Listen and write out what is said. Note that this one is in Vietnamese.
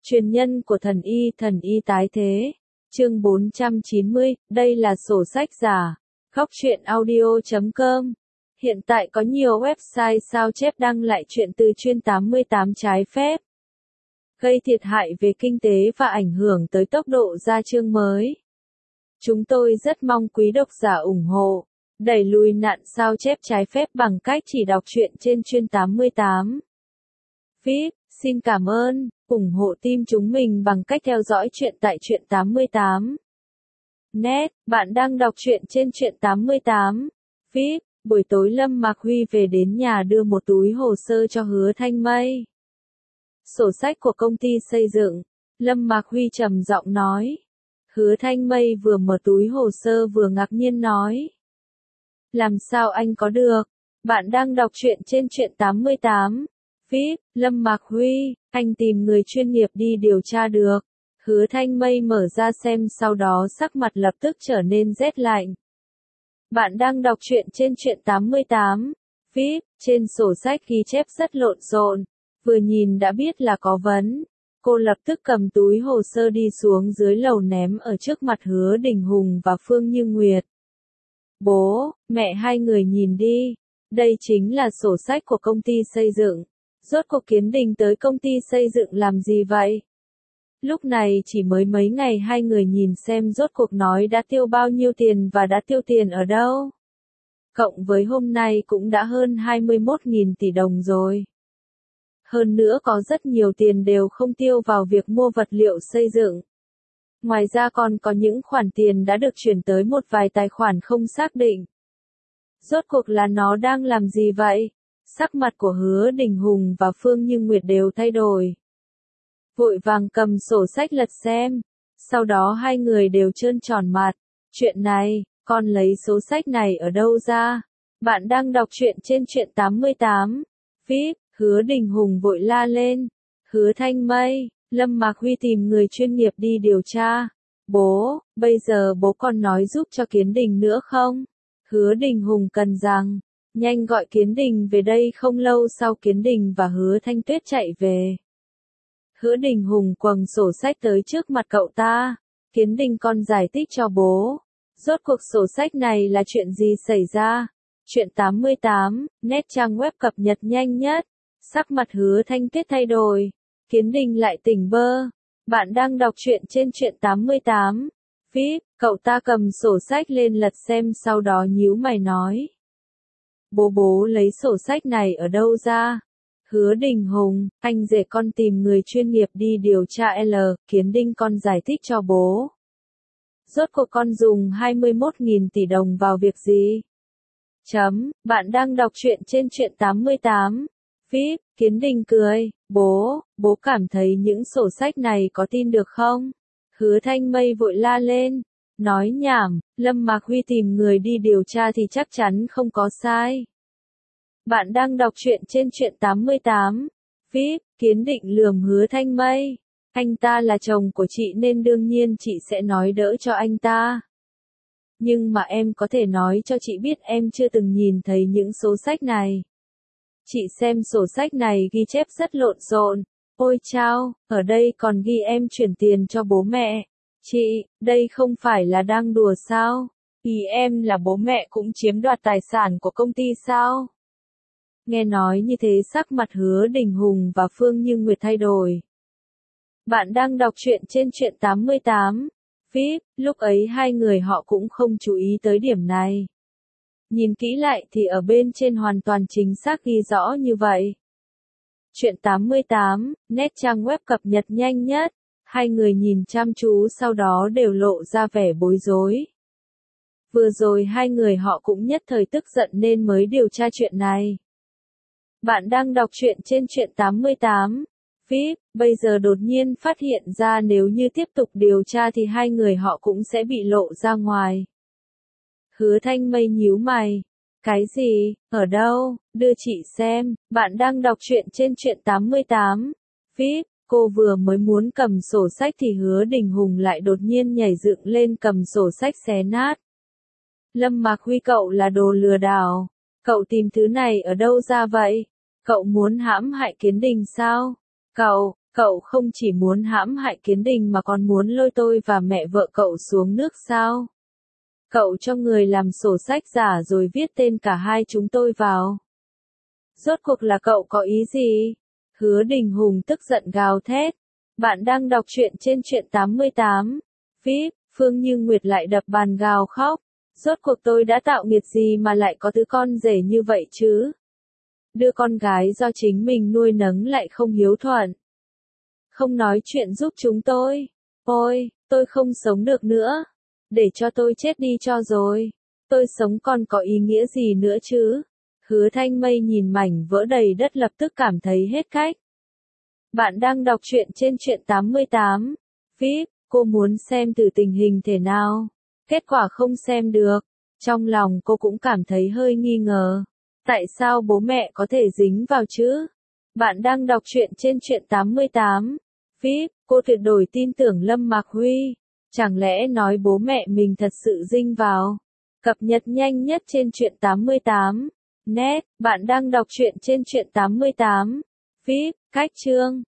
Truyền nhân của thần y tái thế. Chương 490, đây là sổ sách giả. Khóc chuyện audio.com. Hiện tại có nhiều website sao chép đăng lại chuyện từ chuyên 88 trái phép, gây thiệt hại về kinh tế và ảnh hưởng tới tốc độ ra chương mới. Chúng tôi rất mong quý độc giả ủng hộ, đẩy lùi nạn sao chép trái phép bằng cách chỉ đọc truyện trên chuyên 88. VIP, xin cảm ơn, ủng hộ team chúng mình bằng cách theo dõi truyện tại truyện 88. Net, bạn đang đọc truyện trên truyện 88. VIP, buổi tối Lâm Mạc Huy về đến nhà đưa một túi hồ sơ cho Hứa Thanh Mây. Sổ sách của công ty xây dựng, Lâm Mạc Huy trầm giọng nói. Hứa Thanh Mây vừa mở túi hồ sơ vừa ngạc nhiên nói. Làm sao anh có được? Bạn đang đọc truyện trên truyện 88. VIP, Lâm Mạc Huy, anh tìm người chuyên nghiệp đi điều tra được. Hứa Thanh Mây mở ra xem, sau đó sắc mặt lập tức trở nên rét lạnh. Bạn đang đọc truyện trên truyện 88. VIP, trên sổ sách ghi chép rất lộn xộn, vừa nhìn đã biết là có vấn. Cô lập tức cầm túi hồ sơ đi xuống dưới lầu ném ở trước mặt Hứa Đình Hùng và Phương Như Nguyệt. Bố, mẹ hai người nhìn đi, đây chính là sổ sách của công ty xây dựng. Rốt cuộc Kiến Đình tới công ty xây dựng làm gì vậy? Lúc này chỉ mới mấy ngày hai người nhìn xem rốt cuộc nói đã tiêu bao nhiêu tiền và đã tiêu tiền ở đâu. Cộng với hôm nay cũng đã hơn 21.000 tỷ đồng rồi. Hơn nữa có rất nhiều tiền đều không tiêu vào việc mua vật liệu xây dựng. Ngoài ra còn có những khoản tiền đã được chuyển tới một vài tài khoản không xác định. Rốt cuộc là nó đang làm gì vậy? Sắc mặt của Hứa Đình Hùng và Phương Như Nguyệt đều thay đổi. Vội vàng cầm sổ sách lật xem. Sau đó hai người đều trơn tròn mặt. Chuyện này, con lấy số sách này ở đâu ra? Bạn đang đọc truyện trên truyện 88. VIP, Hứa Đình Hùng vội la lên. Hứa Thanh Mây, Lâm Mạc Huy tìm người chuyên nghiệp đi điều tra. Bố, bây giờ bố còn nói giúp cho Kiến Đình nữa không? Hứa Đình Hùng cần rằng, nhanh gọi Kiến Đình về đây. Không lâu sau Kiến Đình và Hứa Thanh Tuyết chạy về. Hứa Đình Hùng quầng sổ sách tới trước mặt cậu ta. Kiến Đình, con giải thích cho bố. Rốt cuộc sổ sách này là chuyện gì xảy ra? Truyện 88, net trang web cập nhật nhanh nhất. Sắc mặt Hứa Thanh Tuyết thay đổi. Kiến Đình lại tỉnh bơ. Bạn đang đọc truyện trên truyện 88. VIP, cậu ta cầm sổ sách lên lật xem, sau đó nhíu mày nói. Bố lấy sổ sách này ở đâu ra? Hứa Đình Hùng, anh rể con tìm người chuyên nghiệp đi điều tra L. Kiến Đình, con giải thích cho bố. Rốt cuộc con dùng 21.000 tỷ đồng vào việc gì? Bạn đang đọc truyện trên truyện 88. VIP, Kiến Đình cười. Bố cảm thấy những sổ sách này có tin được không? Hứa Thanh Mây vội la lên. Nói nhảm, Lâm Mạc Huy tìm người đi điều tra thì chắc chắn không có sai. Bạn đang đọc truyện trên truyện 88. VIP, Kiến Định lườm Hứa Thanh Mây. Anh ta là chồng của chị nên đương nhiên chị sẽ nói đỡ cho anh ta. Nhưng mà em có thể nói cho chị biết em chưa từng nhìn thấy những số sách này. Chị xem sổ sách này ghi chép rất lộn xộn. Ôi chao, ở đây còn ghi em chuyển tiền cho bố mẹ. Chị, đây không phải là đang đùa sao? Ý em là bố mẹ cũng chiếm đoạt tài sản của công ty sao? Nghe nói như thế sắc mặt Hứa Đình Hùng và Phương Như Nguyệt thay đổi. Bạn đang đọc truyện trên truyện 88. VIP, lúc ấy hai người họ cũng không chú ý tới điểm này. Nhìn kỹ lại thì ở bên trên hoàn toàn chính xác ghi rõ như vậy. Truyện 88, net trang web cập nhật nhanh nhất. Hai người nhìn chăm chú sau đó đều lộ ra vẻ bối rối. Vừa rồi hai người họ cũng nhất thời tức giận nên mới điều tra chuyện này. Bạn đang đọc truyện trên truyện 88. VIP, bây giờ đột nhiên phát hiện ra nếu như tiếp tục điều tra thì hai người họ cũng sẽ bị lộ ra ngoài. Hứa Thanh Mây nhíu mày. Cái gì? Ở đâu? Đưa chị xem. Bạn đang đọc truyện trên truyện 88. VIP, cô vừa mới muốn cầm sổ sách thì Hứa Đình Hùng lại đột nhiên nhảy dựng lên cầm sổ sách xé nát. Lâm Mạc Huy, cậu là đồ lừa đảo. Cậu tìm thứ này ở đâu ra vậy? Cậu muốn hãm hại Kiến Đình sao? Cậu không chỉ muốn hãm hại Kiến Đình mà còn muốn lôi tôi và mẹ vợ cậu xuống nước sao? Cậu cho người làm sổ sách giả rồi viết tên cả hai chúng tôi vào. Rốt cuộc là cậu có ý gì? Hứa Đình Hùng tức giận gào thét. Bạn đang đọc truyện trên truyện 88. VIP, Phương Như Nguyệt lại đập bàn gào khóc. Rốt cuộc tôi đã tạo nghiệt gì mà lại có thứ con rể như vậy chứ? Đưa con gái do chính mình nuôi nấng lại không hiếu thuận. Không nói chuyện giúp chúng tôi. Ôi, tôi không sống được nữa. Để cho tôi chết đi cho rồi. Tôi sống còn có ý nghĩa gì nữa chứ? Hứa Thanh Mây nhìn mảnh vỡ đầy đất lập tức cảm thấy hết cách. Bạn đang đọc truyện trên truyện 88. VIP, cô muốn xem thử tình hình thế nào. Kết quả không xem được. Trong lòng cô cũng cảm thấy hơi nghi ngờ. Tại sao bố mẹ có thể dính vào chứ? Bạn đang đọc truyện trên truyện 88. VIP, cô tuyệt đối tin tưởng Lâm Mạc Huy. Chẳng lẽ nói bố mẹ mình thật sự dính vào? Cập nhật nhanh nhất trên truyện 88. Net, bạn đang đọc truyện trên truyện 88. VIP, cách chương.